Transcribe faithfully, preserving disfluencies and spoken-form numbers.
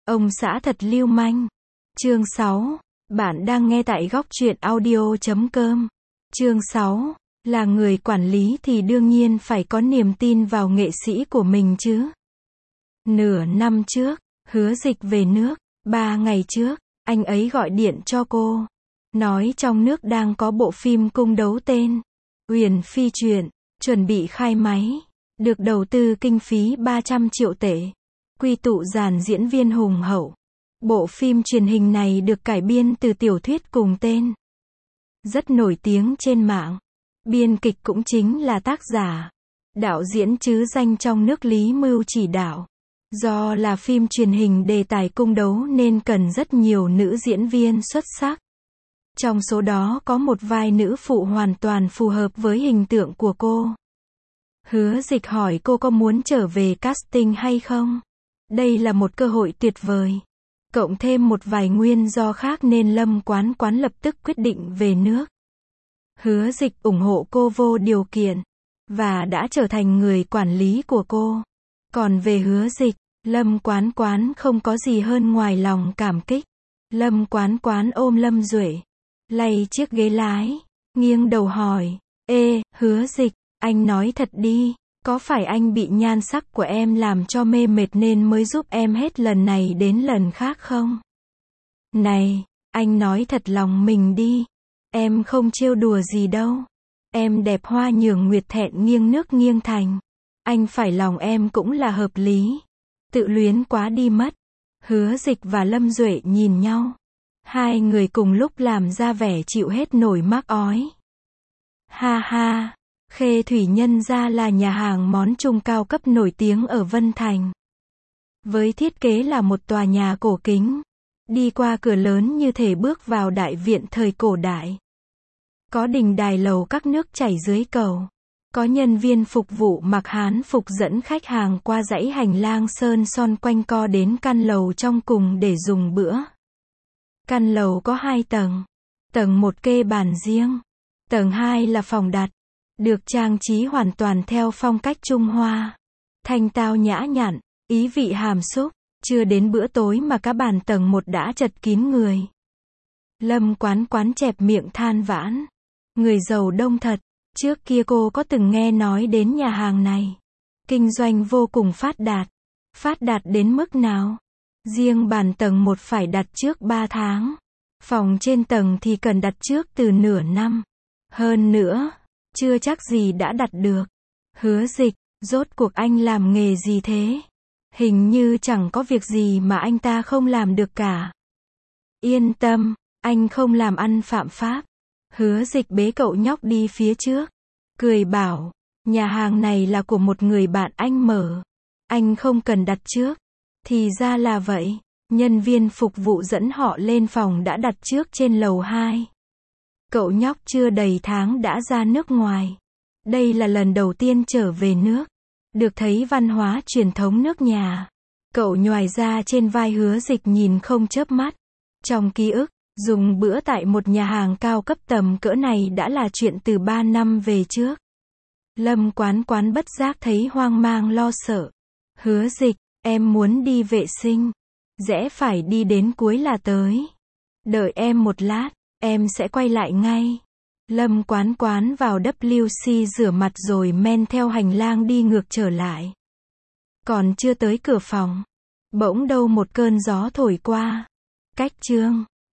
Ông xã thật lưu manh. Chương sáu. Bạn đang nghe tại góc truyện audio chấm com. Chương sáu. Là người quản lý thì đương nhiên phải có niềm tin vào nghệ sĩ của mình chứ. Nửa năm trước, Hứa Dịch về nước. Ba ngày trước, anh ấy gọi điện cho cô. Nói trong nước đang có bộ phim cung đấu tên Uyển Phi truyện, chuẩn bị khai máy. Được đầu tư kinh phí ba trăm triệu tệ. Quy tụ dàn diễn viên hùng hậu. Bộ phim truyền hình này được cải biên từ tiểu thuyết cùng tên. Rất nổi tiếng trên mạng. Biên kịch cũng chính là tác giả. Đạo diễn chứ danh trong nước Lý Mưu chỉ đạo. Do là phim truyền hình đề tài cung đấu nên cần rất nhiều nữ diễn viên xuất sắc. Trong số đó có một vai nữ phụ hoàn toàn phù hợp với hình tượng của cô. Hứa Dịch hỏi cô có muốn trở về casting hay không? Đây là một cơ hội tuyệt vời. Cộng thêm một vài nguyên do khác nên Lâm Quán Quán lập tức quyết định về nước. Hứa Dịch ủng hộ cô vô điều kiện. Và đã trở thành người quản lý của cô. Còn về Hứa Dịch, Lâm Quán Quán không có gì hơn ngoài lòng cảm kích. Lâm Quán Quán ôm Lâm Duệ. Lay chiếc ghế lái. Nghiêng đầu hỏi. Ê, Hứa Dịch, anh nói thật đi. Có phải anh bị nhan sắc của em làm cho mê mệt nên mới giúp em hết lần này đến lần khác không? Này, anh nói thật lòng mình đi. Em không trêu đùa gì đâu. Em đẹp hoa nhường nguyệt thẹn nghiêng nước nghiêng thành. Anh phải lòng em cũng là hợp lý. Tự luyến quá đi mất. Hứa Dịch và Lâm Duệ nhìn nhau. Hai người cùng lúc làm ra vẻ chịu hết nổi mắc ói. Ha ha. Khê Thủy Nhân ra là nhà hàng món Trung cao cấp nổi tiếng ở Vân Thành. Với thiết kế là một tòa nhà cổ kính. Đi qua cửa lớn như thể bước vào đại viện thời cổ đại. Có đình đài lầu các nước chảy dưới cầu. Có nhân viên phục vụ mặc hán phục dẫn khách hàng qua dãy hành lang sơn son quanh co đến căn lầu trong cùng để dùng bữa. Căn lầu có hai tầng. Tầng một kê bàn riêng. Tầng hai là phòng đặt. Được trang trí hoàn toàn theo phong cách Trung Hoa. Thanh tao nhã nhặn, ý vị hàm xúc. Chưa đến bữa tối mà các bàn tầng một đã chật kín người. Lâm Quán Quán chẹp miệng than vãn. Người giàu đông thật. Trước kia cô có từng nghe nói đến nhà hàng này. Kinh doanh vô cùng phát đạt. Phát đạt đến mức nào? Riêng bàn tầng một phải đặt trước ba tháng. Phòng trên tầng thì cần đặt trước từ nửa năm. Hơn nữa, chưa chắc gì đã đặt được. Hứa Dịch, rốt cuộc anh làm nghề gì thế? Hình như chẳng có việc gì mà anh ta không làm được cả. Yên tâm, anh không làm ăn phạm pháp. Hứa Dịch bế cậu nhóc đi phía trước. Cười bảo, nhà hàng này là của một người bạn anh mở. Anh không cần đặt trước. Thì ra là vậy. Nhân viên phục vụ dẫn họ lên phòng đã đặt trước trên lầu hai. Cậu nhóc chưa đầy tháng đã ra nước ngoài. Đây là lần đầu tiên trở về nước. Được thấy văn hóa truyền thống nước nhà. Cậu nhoài ra trên vai Hứa Dịch nhìn không chớp mắt. Trong ký ức, dùng bữa tại một nhà hàng cao cấp tầm cỡ này đã là chuyện từ ba năm về trước. Lâm Quán Quán bất giác thấy hoang mang lo sợ. Hứa Dịch, em muốn đi vệ sinh. Rẽ phải đi đến cuối là tới. Đợi em một lát, em sẽ quay lại ngay. Lâm Quán Quán vào vê kép xê rửa mặt rồi men theo hành lang đi ngược trở lại. Còn chưa tới cửa phòng. Bỗng đâu một cơn gió thổi qua. Cách chương.